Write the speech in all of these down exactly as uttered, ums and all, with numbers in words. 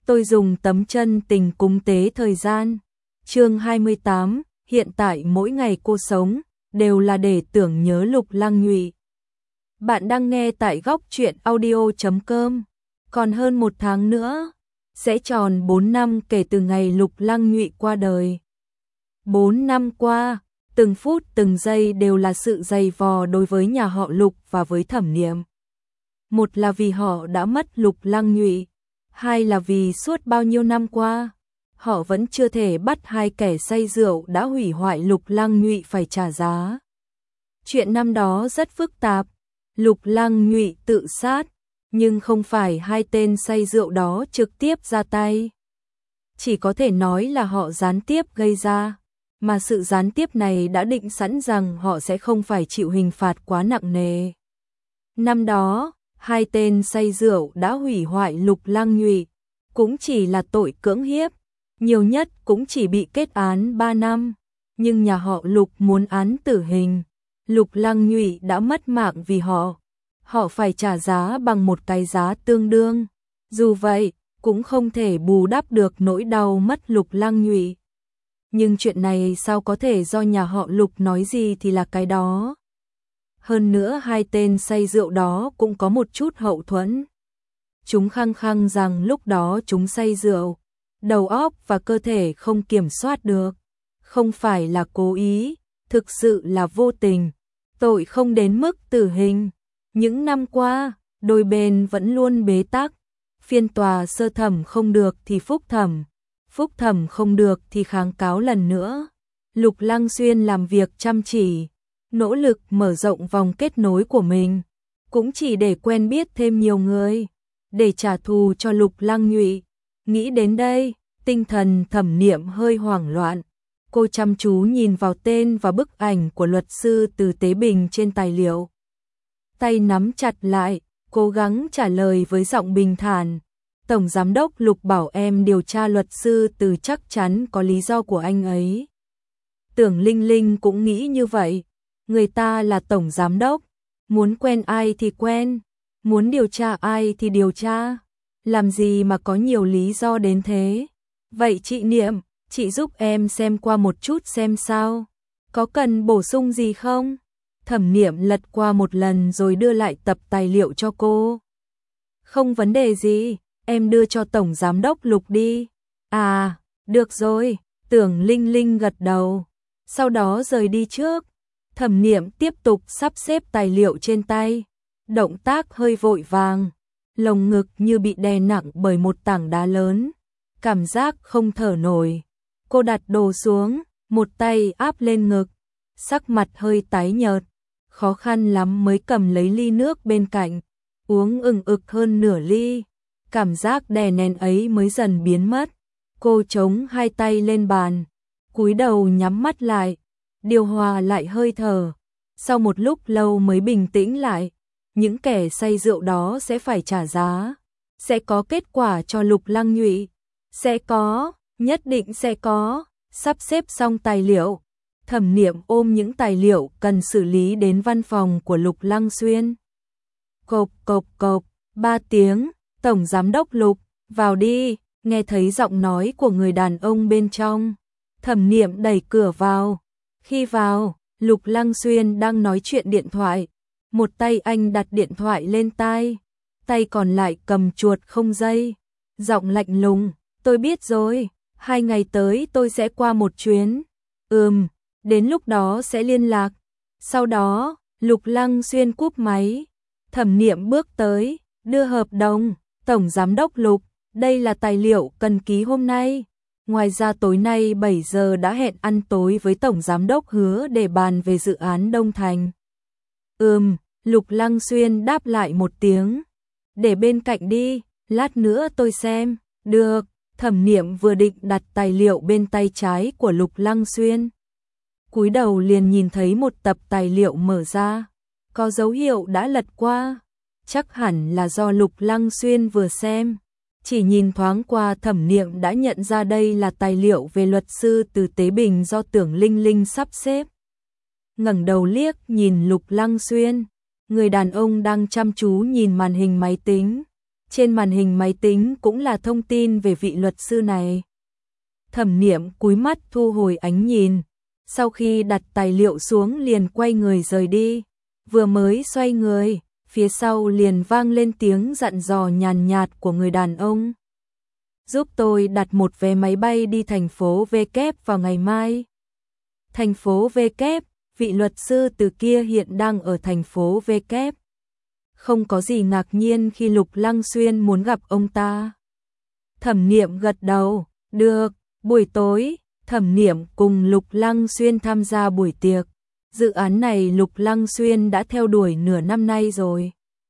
tôi dùng tấm chân tình cúng tế thời gian. Chương hai mươi tám, hiện tại mỗi ngày cô sống đều là để tưởng nhớ Lục Lăng Nhụy. Bạn đang nghe tại góc truyện audio chấm com. Còn hơn một tháng nữa, sẽ tròn bốn năm kể từ ngày Lục Lăng Nhụy qua đời. Bốn năm qua, từng phút từng giây đều là sự dày vò đối với nhà họ Lục và với Thẩm Niệm. Một là vì họ đã mất Lục Lăng Nhụy, hai là vì suốt bao nhiêu năm qua, họ vẫn chưa thể bắt hai kẻ say rượu đã hủy hoại Lục Lăng Nhụy phải trả giá. Chuyện năm đó rất phức tạp, Lục Lăng Nhụy tự sát, nhưng không phải hai tên say rượu đó trực tiếp ra tay. Chỉ có thể nói là họ gián tiếp gây ra, mà sự gián tiếp này đã định sẵn rằng họ sẽ không phải chịu hình phạt quá nặng nề. Năm đó, hai tên say rượu đã hủy hoại Lục Lăng Nhụy, cũng chỉ là tội cưỡng hiếp, nhiều nhất cũng chỉ bị kết án ba năm, nhưng nhà họ Lục muốn án tử hình. Lục Lăng Nhụy đã mất mạng vì họ, họ phải trả giá bằng một cái giá tương đương. Dù vậy, cũng không thể bù đắp được nỗi đau mất Lục Lăng Nhụy. Nhưng chuyện này sao có thể do nhà họ Lục nói gì thì là cái đó. Hơn nữa hai tên say rượu đó cũng có một chút hậu thuẫn. Chúng khăng khăng rằng lúc đó chúng say rượu, đầu óc và cơ thể không kiểm soát được. Không phải là cố ý, thực sự là vô tình. Tội không đến mức tử hình. Những năm qua, đôi bên vẫn luôn bế tắc. Phiên tòa sơ thẩm không được thì phúc thẩm, phúc thẩm không được thì kháng cáo lần nữa. Lục Lăng Xuyên làm việc chăm chỉ, nỗ lực mở rộng vòng kết nối của mình, cũng chỉ để quen biết thêm nhiều người, để trả thù cho Lục Lăng Nhụy. Nghĩ đến đây, tinh thần Thẩm Niệm hơi hoảng loạn. Cô chăm chú nhìn vào tên và bức ảnh của luật sư Từ Tế Bình trên tài liệu. Tay nắm chặt lại, cố gắng trả lời với giọng bình thản. Tổng giám đốc Lục bảo em điều tra luật sư Từ, chắc chắn có lý do của anh ấy. Tưởng Linh Linh cũng nghĩ như vậy. Người ta là tổng giám đốc, muốn quen ai thì quen, muốn điều tra ai thì điều tra. Làm gì mà có nhiều lý do đến thế? Vậy chị Niệm, chị giúp em xem qua một chút xem sao. Có cần bổ sung gì không? Thẩm Niệm lật qua một lần rồi đưa lại tập tài liệu cho cô. Không vấn đề gì, em đưa cho tổng giám đốc Lục đi. À, được rồi, Tưởng Linh Linh gật đầu. Sau đó rời đi trước. Thẩm Niệm tiếp tục sắp xếp tài liệu trên tay. Động tác hơi vội vàng. Lồng ngực như bị đè nặng bởi một tảng đá lớn. Cảm giác không thở nổi. Cô đặt đồ xuống, một tay áp lên ngực. Sắc mặt hơi tái nhợt. Khó khăn lắm mới cầm lấy ly nước bên cạnh. Uống ừng ực hơn nửa ly. Cảm giác đè nén ấy mới dần biến mất. Cô chống hai tay lên bàn, cúi đầu nhắm mắt lại, điều hòa lại hơi thở. Sau một lúc lâu mới bình tĩnh lại. Những kẻ say rượu đó sẽ phải trả giá. Sẽ có kết quả cho Lục Lăng Nhụy. Sẽ có, nhất định sẽ có. Sắp xếp xong tài liệu, Thẩm Niệm ôm những tài liệu cần xử lý đến văn phòng của Lục Lăng Xuyên. Cộp cộp cộp, ba tiếng. Tổng giám đốc Lục, vào đi. Nghe thấy giọng nói của người đàn ông bên trong, Thẩm Niệm đẩy cửa vào. Khi vào, Lục Lăng Xuyên đang nói chuyện điện thoại. Một tay anh đặt điện thoại lên tai, tay còn lại cầm chuột không dây. Giọng lạnh lùng, tôi biết rồi, hai ngày tới tôi sẽ qua một chuyến. Ừm, đến lúc đó sẽ liên lạc. Sau đó, Lục Lăng Xuyên cúp máy. Thẩm Niệm bước tới, đưa hợp đồng. Tổng giám đốc Lục, đây là tài liệu cần ký hôm nay. Ngoài ra tối nay bảy giờ đã hẹn ăn tối với tổng giám đốc Hứa để bàn về dự án Đông Thành. Ừm, Lục Lăng Xuyên đáp lại một tiếng. Để bên cạnh đi, lát nữa tôi xem. Được. Thẩm Niệm vừa định đặt tài liệu bên tay trái của Lục Lăng Xuyên, cúi đầu liền nhìn thấy một tập tài liệu mở ra, có dấu hiệu đã lật qua. Chắc hẳn là do Lục Lăng Xuyên vừa xem. Chỉ nhìn thoáng qua Thẩm Niệm đã nhận ra đây là tài liệu về luật sư Từ Tế Bình do Tưởng Linh Linh sắp xếp. Ngẩng đầu liếc nhìn Lục Lăng Xuyên, người đàn ông đang chăm chú nhìn màn hình máy tính. Trên màn hình máy tính cũng là thông tin về vị luật sư này. Thẩm Niệm cúi mắt thu hồi ánh nhìn, sau khi đặt tài liệu xuống liền quay người rời đi. Vừa mới xoay người, phía sau liền vang lên tiếng dặn dò nhàn nhạt của người đàn ông. Giúp tôi đặt một vé máy bay đi thành phố V kép vào ngày mai. Thành phố V kép, vị luật sư từ kia hiện đang ở thành phố V kép. Không có gì ngạc nhiên khi Lục Lăng Xuyên muốn gặp ông ta. Thẩm Niệm gật đầu, được. Buổi tối, Thẩm Niệm cùng Lục Lăng Xuyên tham gia buổi tiệc. Dự án này Lục Lăng Xuyên đã theo đuổi nửa năm nay rồi.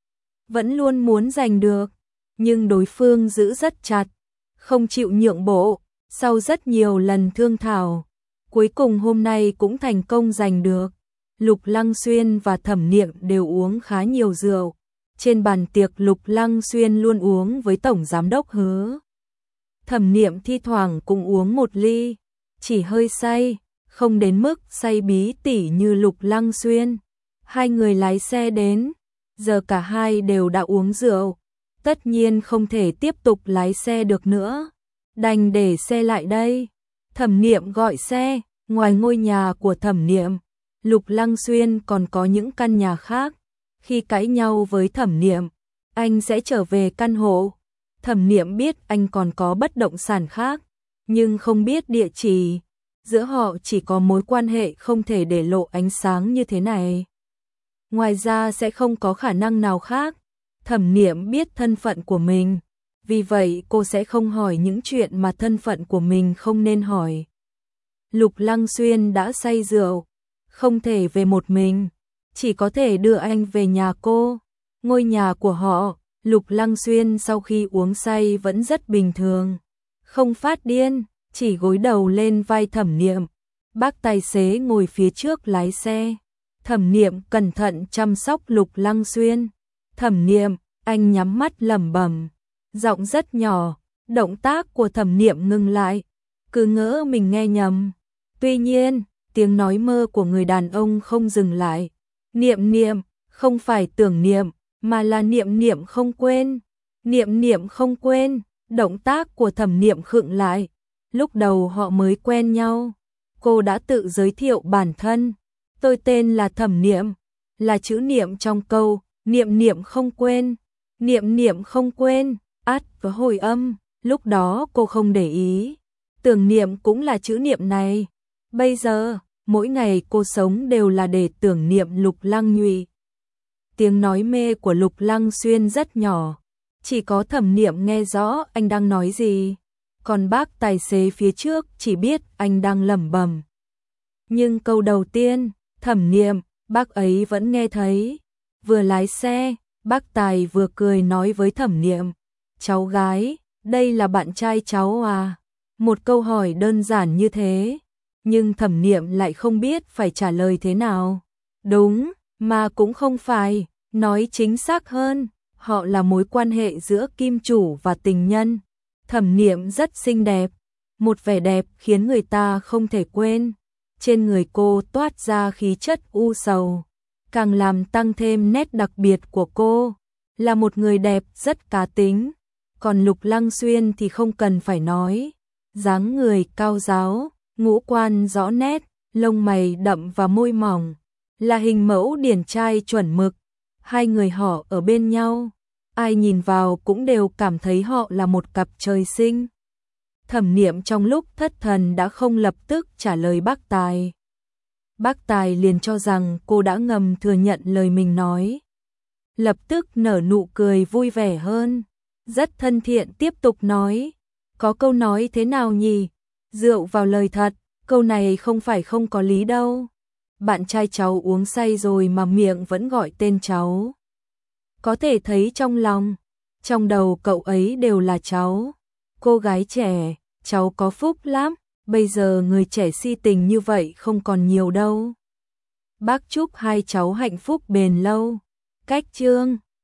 Vẫn luôn muốn giành được, nhưng đối phương giữ rất chặt, không chịu nhượng bộ. Sau rất nhiều lần thương thảo, cuối cùng hôm nay cũng thành công giành được. Lục Lăng Xuyên và Thẩm Niệm đều uống khá nhiều rượu. Trên bàn tiệc Lục Lăng Xuyên luôn uống với Tổng Giám đốc Hứa. Thẩm Niệm thi thoảng cũng uống một ly, chỉ hơi say, không đến mức say bí tỉ như Lục Lăng Xuyên. Hai người lái xe đến, giờ cả hai đều đã uống rượu, tất nhiên không thể tiếp tục lái xe được nữa, đành để xe lại đây. Thẩm Niệm gọi xe, ngoài ngôi nhà của Thẩm Niệm, Lục Lăng Xuyên còn có những căn nhà khác. Khi cãi nhau với Thẩm Niệm, anh sẽ trở về căn hộ. Thẩm Niệm biết anh còn có bất động sản khác, nhưng không biết địa chỉ. Giữa họ chỉ có mối quan hệ không thể để lộ ánh sáng như thế này. Ngoài ra sẽ không có khả năng nào khác. Thẩm Niệm biết thân phận của mình, vì vậy cô sẽ không hỏi những chuyện mà thân phận của mình không nên hỏi. Lục Lăng Xuyên đã say rượu, không thể về một mình, chỉ có thể đưa anh về nhà cô. Ngôi nhà của họ, Lục Lăng Xuyên sau khi uống say vẫn rất bình thường, không phát điên, chỉ gối đầu lên vai Thẩm Niệm. Bác tài xế ngồi phía trước lái xe. Thẩm Niệm cẩn thận chăm sóc Lục Lăng Xuyên. Thẩm Niệm, anh nhắm mắt lẩm bẩm, giọng rất nhỏ. Động tác của Thẩm Niệm ngừng lại, cứ ngỡ mình nghe nhầm. Tuy nhiên, tiếng nói mơ của người đàn ông không dừng lại. Niệm Niệm, không phải tưởng niệm, mà là Niệm Niệm không quên. Niệm Niệm không quên. Động tác của Thẩm Niệm khựng lại. Lúc đầu họ mới quen nhau, cô đã tự giới thiệu bản thân. Tôi tên là Thẩm Niệm, là chữ niệm trong câu Niệm Niệm không quên. Niệm Niệm không quên, át và hồi âm, lúc đó cô không để ý. Tưởng niệm cũng là chữ niệm này. Bây giờ, mỗi ngày cô sống đều là để tưởng niệm Lục Lăng Nhụy. Tiếng nói mê của Lục Lăng Xuyên rất nhỏ, chỉ có Thẩm Niệm nghe rõ anh đang nói gì. Còn bác tài xế phía trước chỉ biết anh đang lẩm bẩm. Nhưng câu đầu tiên, Thẩm Niệm, bác ấy vẫn nghe thấy. Vừa lái xe, bác tài vừa cười nói với Thẩm Niệm, cháu gái, đây là bạn trai cháu à? Một câu hỏi đơn giản như thế, nhưng Thẩm Niệm lại không biết phải trả lời thế nào. Đúng, mà cũng không phải, nói chính xác hơn, họ là mối quan hệ giữa kim chủ và tình nhân. Thẩm Niệm rất xinh đẹp, một vẻ đẹp khiến người ta không thể quên. Trên người cô toát ra khí chất u sầu, càng làm tăng thêm nét đặc biệt của cô, là một người đẹp rất cá tính. Còn Lục Lăng Xuyên thì không cần phải nói, dáng người cao ráo, ngũ quan rõ nét, lông mày đậm và môi mỏng, là hình mẫu điển trai chuẩn mực. Hai người họ ở bên nhau, ai nhìn vào cũng đều cảm thấy họ là một cặp trời sinh. Thẩm Niệm trong lúc thất thần đã không lập tức trả lời bác tài. Bác tài liền cho rằng cô đã ngầm thừa nhận lời mình nói. Lập tức nở nụ cười vui vẻ hơn, rất thân thiện tiếp tục nói. Có câu nói thế nào nhỉ? Rượu vào lời thật, câu này không phải không có lý đâu. Bạn trai cháu uống say rồi mà miệng vẫn gọi tên cháu. Có thể thấy trong lòng, trong đầu cậu ấy đều là cháu. Cô gái trẻ, cháu có phúc lắm, bây giờ người trẻ si tình như vậy không còn nhiều đâu. Bác chúc hai cháu hạnh phúc bền lâu. Cách chương